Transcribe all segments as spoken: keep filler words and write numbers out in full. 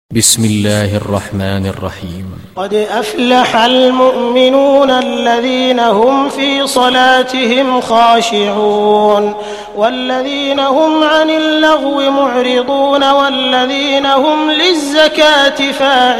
بسم الله الرحمن الرحيم. قد أفلح المؤمنون الذين هم في صلاتهم خاشعون والذين هم عن اللغو معرضون والذين هم للزكاة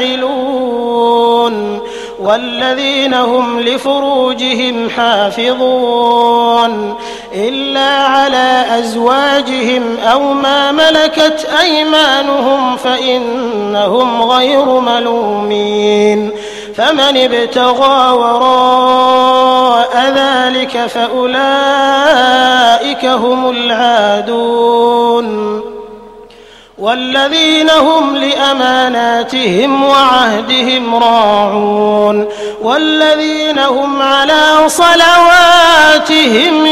فاعلون والذين هم لفروجهم حافظون إلا على أزواجهم أو ما ملكت أيمانهم فإنهم غير ملومين فمن ابتغى وراء ذلك فأولئك هم العادون والذين هم لأماناتهم وعهدهم راعون والذين هم على صلواتهم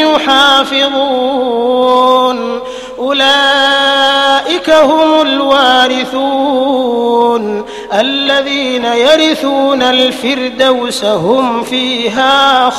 يحافظون أولئك هم الوارثون الذين يرثون الفردوس هم فيها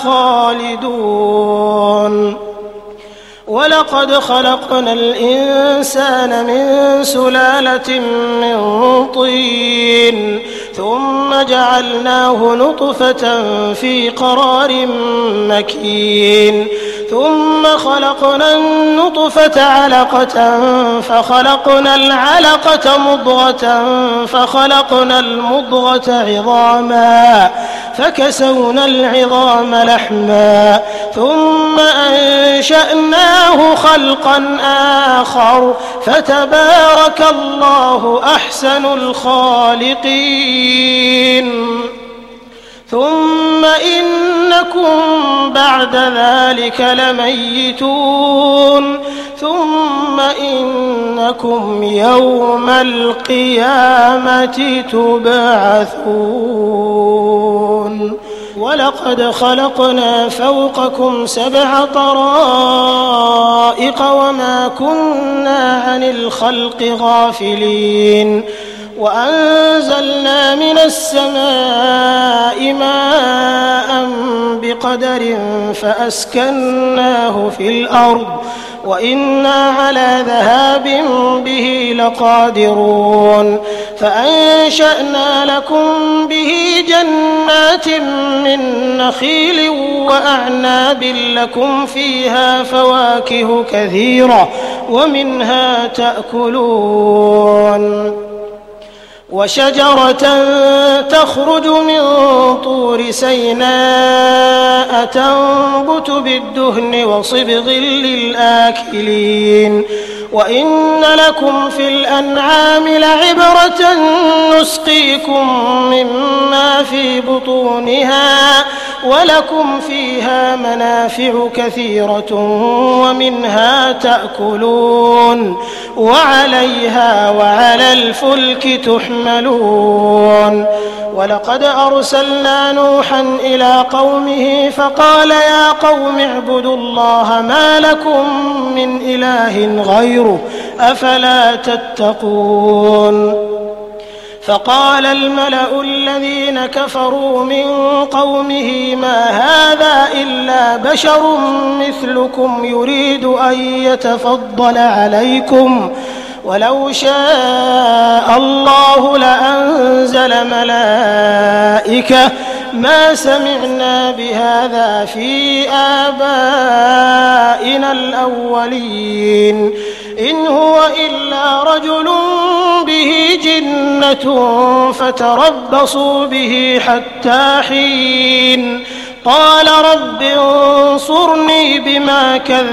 خالدون. ولقد خلقنا الإنسان من سلالة من طين ثم جعلناه نطفة في قرار مكين ثم خلقنا النطفة علقة فخلقنا العلقة مضغة فخلقنا المضغة عظاما فكسونا العظام لحما ثم أنشأناه خلقا آخر فتبارك الله أحسن الخالقين. ثم إنكم بعد ذلك لميتون ثم إنكم يوم القيامة تبعثون. ولقد خلقنا فوقكم سبع طرائق وما كنا عن الخلق غافلين وأنزلنا من السماء ماء بقدر فأسكناه في الأرض وإنا على ذهاب به لقادرون فأنشأنا لكم به جنات من نخيل وأعناب لكم فيها فواكه كثيرة ومنها تأكلون وشجرة تخرج من طور سيناء تنبت بالدهن وصبغ للآكلين وإن لكم في الأنعام لعبرة نسقيكم مما في بطونها ولكم فيها منافع كثيرة ومنها تأكلون وعليها وعلى الفلك تحملون. ولقد أرسلنا نوحا إلى قومه فقال يا قوم اعبدوا الله ما لكم من إله غيره أفلا تتقون. فقال الملأ الذين كفروا من قومه ما هذا إلا بشر مثلكم يريد أن يتفضل عليكم ولو شاء الله لأنزل ملائكة ما سمعنا بهذا في آبائنا الأولين إن هو إلا رجل به جنة فتربصوا به حتى حين قال رب انصرني بما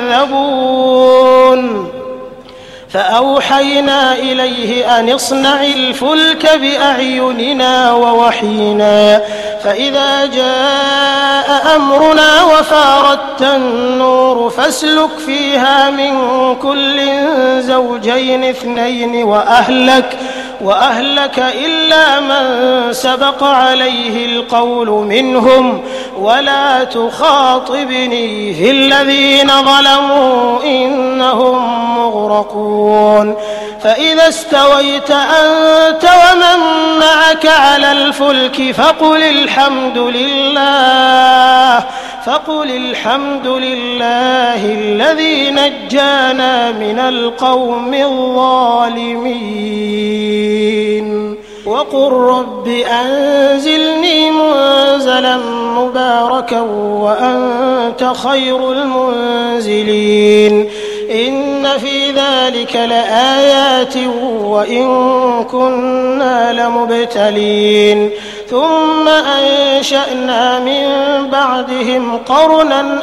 كذبون. فأوحينا إليه أن اصنع الفلك بأعيننا ووحينا فإذا جاء أمرنا وفارت النور فاسلك فيها من كل زوجين اثنين وأهلك وأهلك إلا من سبق عليه القول منهم ولا تخاطبني في الذين ظلموا إنهم مغرقون. فإذا استويت أنت ومن معك على الفلك فقل الحمد لله فقل الحمد لله الذي نجانا من القوم الظالمين. وقل رب أنزلني منزلا مباركا وأنت خير المنزلين إن في ذلك لآيات وإن كنا لمبتلين ثم أنشأنا من بعدهم قرنا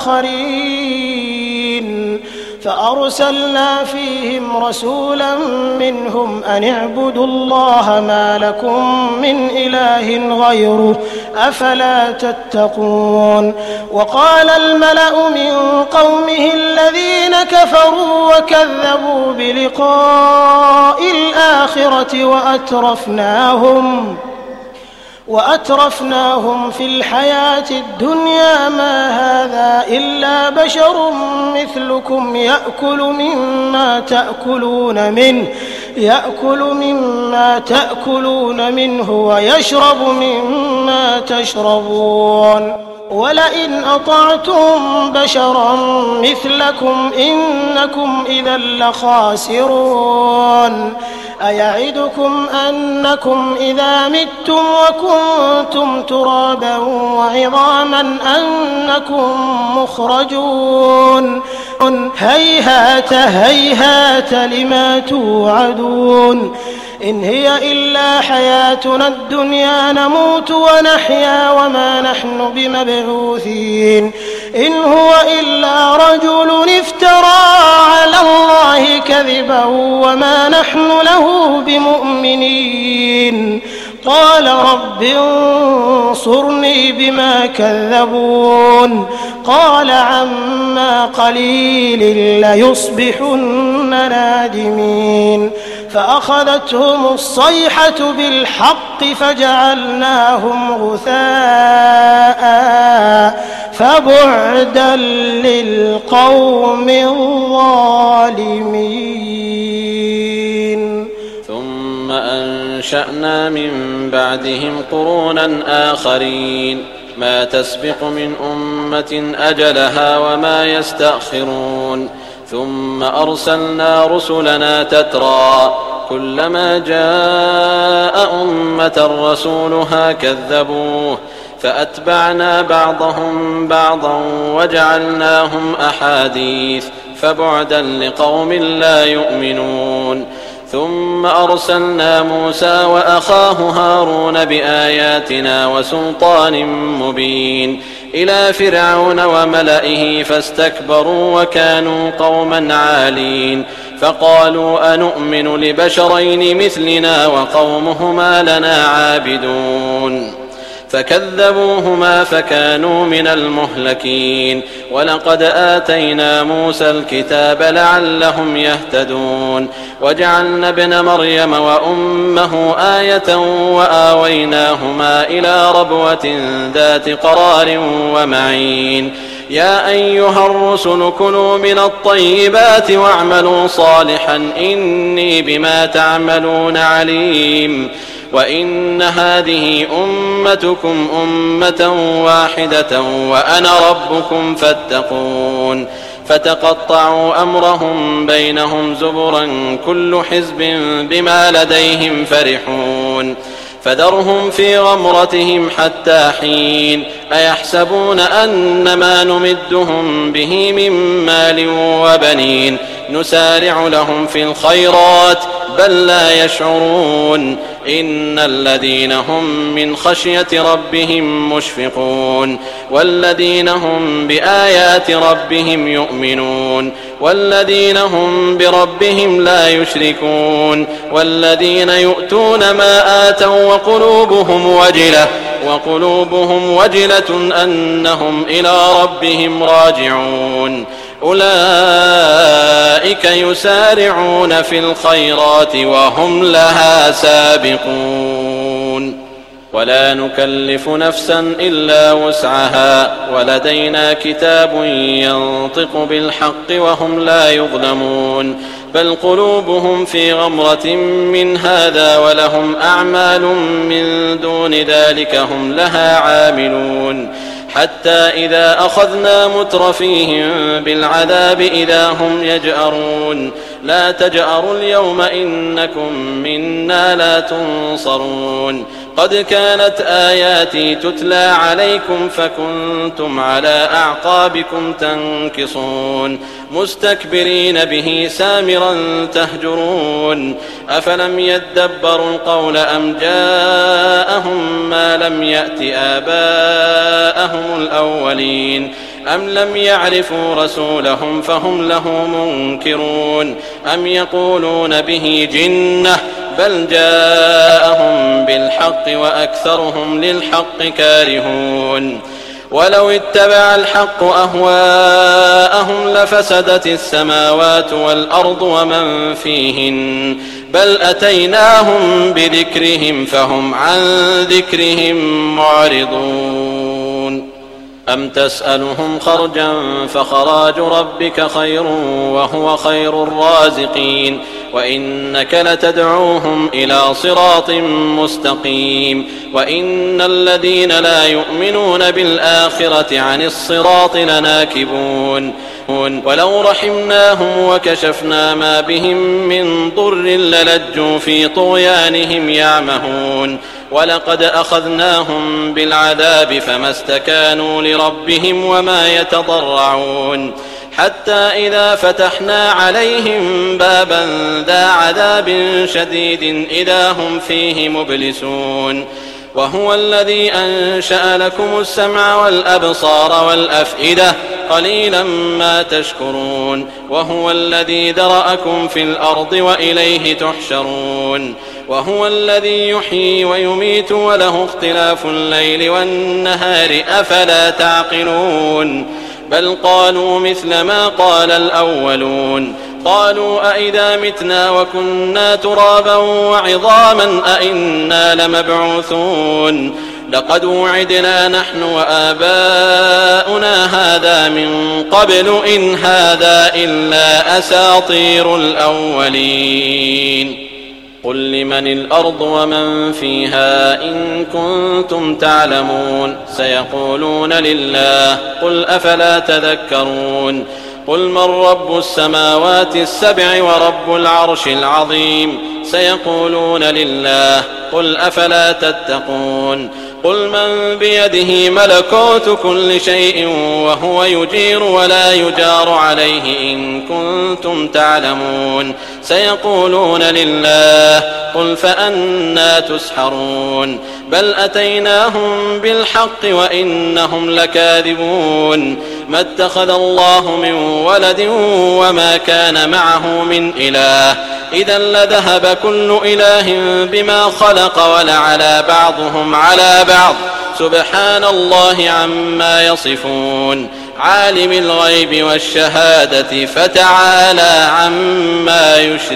آخرين فأرسلنا فيهم رسولا منهم أن اعبدوا الله ما لكم من إله غيره أفلا تتقون وقال الملأ من قومه الذين كفروا وكذبوا بلقاء الآخرة وأترفناهم وأترفناهم في الحياة الدنيا ما هذا إلا بشر مثلكم يأكل مما تأكلون منه يأكل مما تأكلون منه ويشرب مما تشربون ولئن أطعتم بشرا مثلكم إنكم إذا لخاسرون أيعدكم أنكم إذا متم وكنتم ترابا وعظاما أنكم مخرجون هيهات هيهات لما توعدون إن هي إلا حياتنا الدنيا نموت ونحيا وما نحن بمبعوثين إن هو إلا رجل افترى على الله كذبا وما نحن له بمؤمنين قال رب انصرني بما كذبون قال عما قليل ليصبحن نادمين فأخذتهم الصيحة بالحق فجعلناهم غثاء فبعدا للقوم الظالمين ثم أنشأنا من بعدهم قرونا آخرين ما تسبق من أمة أجلها وما يستأخرون ثم أرسلنا رسلنا تترى كلما جاء أمة رسولها كذبوه فأتبعنا بعضهم بعضا وجعلناهم أحاديث فبعدا لقوم لا يؤمنون ثم أرسلنا موسى وأخاه هارون بآياتنا وسلطان مبين إلى فرعون وملئه فاستكبروا وكانوا قوما عالين فقالوا أنؤمن لبشرين مثلنا وقومهما لنا عابدون فكذبوهما فكانوا من المهلكين ولقد آتينا موسى الكتاب لعلهم يهتدون وجعلنا ابن مريم وأمه آية وآويناهما إلى ربوة ذات قرار ومعين يا أيها الرسل كلوا من الطيبات واعملوا صالحا إني بما تعملون عليم وإن هذه أمتكم أمة واحدة وأنا ربكم فاتقون فتقطعوا أمرهم بينهم زبرا كل حزب بما لديهم فرحون فذرهم في غمرتهم حتى حين أيحسبون أن ما نمدهم به من مال وبنين نسارع لهم في الخيرات بل لا يشعرون إن الذين هم من خشية ربهم مشفقون والذين هم بآيات ربهم يؤمنون والذين هم بربهم لا يشركون والذين يؤتون ما آتوا وقلوبهم وجلة وقلوبهم وجلة أنهم إلى ربهم راجعون أولئك يسارعون في الخيرات وهم لها سابقون ولا نكلف نفسا إلا وسعها ولدينا كتاب ينطق بالحق وهم لا يظلمون بل قلوبهم في غمرة من هذا ولهم أعمال من دون ذلك هم لها عاملون حتى إذا أخذنا مترفيهم بالعذاب إذا هم يجأرون لا تجأروا اليوم إنكم منا لا تنصرون قد كانت آياتي تتلى عليكم فكنتم على أعقابكم تنكصون مستكبرين به سامرا تهجرون أفلم يدبروا القول أم جاءهم ما لم يأت آباءهم الأولين أم لم يعرفوا رسولهم فهم له منكرون أم يقولون به جنة بل جاءهم بالحق وأكثرهم للحق كارهون ولو اتبع الحق أهواءهم لفسدت السماوات والأرض ومن فيهن بل أتيناهم بذكرهم فهم عن ذكرهم معرضون أم تسألهم خرجا فخراج ربك خير وهو خير الرازقين وإنك لتدعوهم إلى صراط مستقيم وإن الذين لا يؤمنون بالآخرة عن الصراط لناكبون ولو رحمناهم وكشفنا ما بهم من ضر للجوا في طغيانهم يعمهون ولقد أخذناهم بالعذاب فما استكانوا لربهم وما يتضرعون حتى إذا فتحنا عليهم بابا ذا عذاب شديد إذا هم فيه مبلسون وهو الذي أنشأ لكم السمع والأبصار والأفئدة قليلا ما تشكرون وهو الذي ذرأكم في الأرض وإليه تحشرون وهو الذي يحيي ويميت وله اختلاف الليل والنهار أفلا تعقلون بل قالوا مثل ما قال الأولون قالوا أئذا متنا وكنا ترابا وعظاما أئنا لمبعوثون لقد وعدنا نحن وآباؤنا هذا من قبل إن هذا إلا أساطير الأولين قل لمن الأرض ومن فيها إن كنتم تعلمون سيقولون لله قل أفلا تذكرون قل من رب السماوات السبع ورب العرش العظيم سيقولون لله قل أفلا تتقون قل من بيده ملكوت كل شيء وهو يجير ولا يجار عليه إن كنتم تعلمون سيقولون لله قل فأنى تسحرون بل أتيناهم بالحق وإنهم لكاذبون ما اتخذ الله من ولد وما كان معه من إله إذا لذهب كل إله بما خلق ولعلى بعضهم على بعض سبحان الله عما يصفون عالم الغيب والشهادة فتعالى عما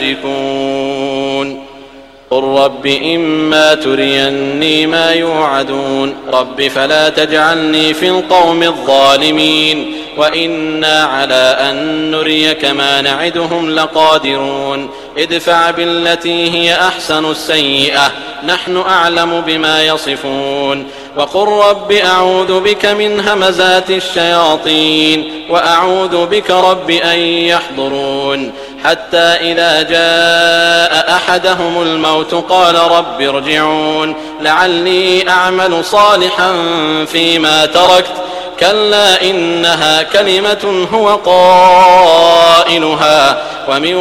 يشركون قل رب إما تريني ما يوعدون رب فلا تجعلني في القوم الظالمين وإنا على أن نريك ما نعدهم لقادرون ادفع بالتي هي أحسن السيئة نحن أعلم بما يصفون وقل رب أعوذ بك من همزات الشياطين وأعوذ بك رب أن يحضرون حتى إذا جاء أحدهم الموت قال رب ارجعون لعلي أعمل صالحا فيما تركت كلا إنها كلمة هو قائلها ومن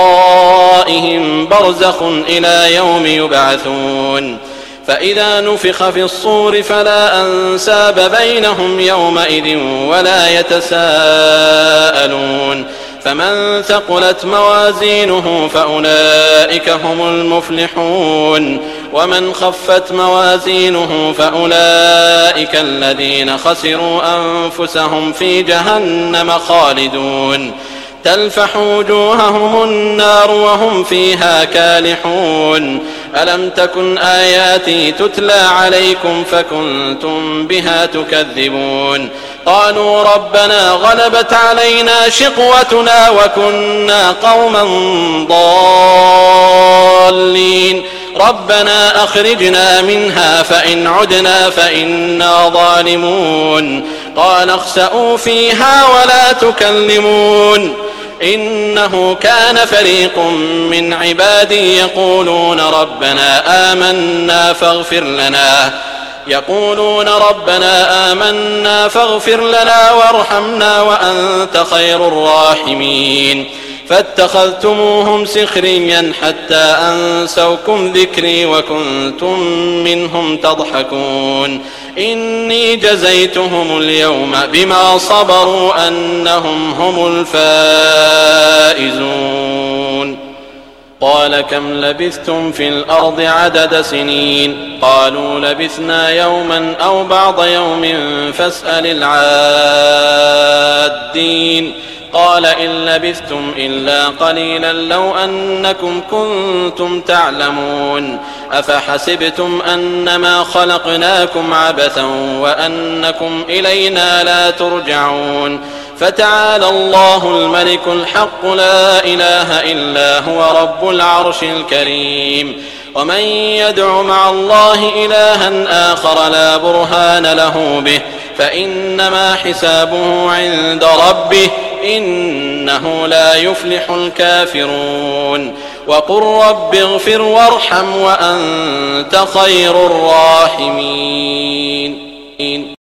ورائهم برزخ إلى يوم يبعثون فإذا نفخ في الصور فلا أنساب بينهم يومئذ ولا يتساءلون فمن ثقلت موازينه فأولئك هم المفلحون ومن خفت موازينه فأولئك الذين خسروا أنفسهم في جهنم خالدون تلفح وجوههم النار وهم فيها كالحون ألم تكن آياتي تتلى عليكم فكنتم بها تكذبون قالوا ربنا غلبت علينا شقوتنا وكنا قوما ضالين ربنا أخرجنا منها فإن عدنا فإنا ظالمون قال اخسئوا فيها ولا تكلمون إنه كان فريق من عبادي يقولون ربنا آمنا فاغفر لنا يقولون ربنا آمنا فاغفر لنا وارحمنا وأنت خير الراحمين فاتخذتموهم سخريا حتى أنسوكم ذكري وكنتم منهم تضحكون إني جزيتهم اليوم بما صبروا أنهم هم الفائزون قال كم لبثتم في الأرض عدد سنين قالوا لبثنا يوما أو بعض يوم فاسأل العادين قال إن لبثتم إلا قليلا لو أنكم كنتم تعلمون أفحسبتم أنما خلقناكم عبثا وأنكم إلينا لا ترجعون فتعالى الله الملك الحق لا إله إلا هو رب العرش الكريم ومن يدع مع الله إلها آخر لا برهان له به فإنما حسابه عند ربه إنه لا يفلح الكافرون وقل رب اغفر وارحم وأنت خير الراحمين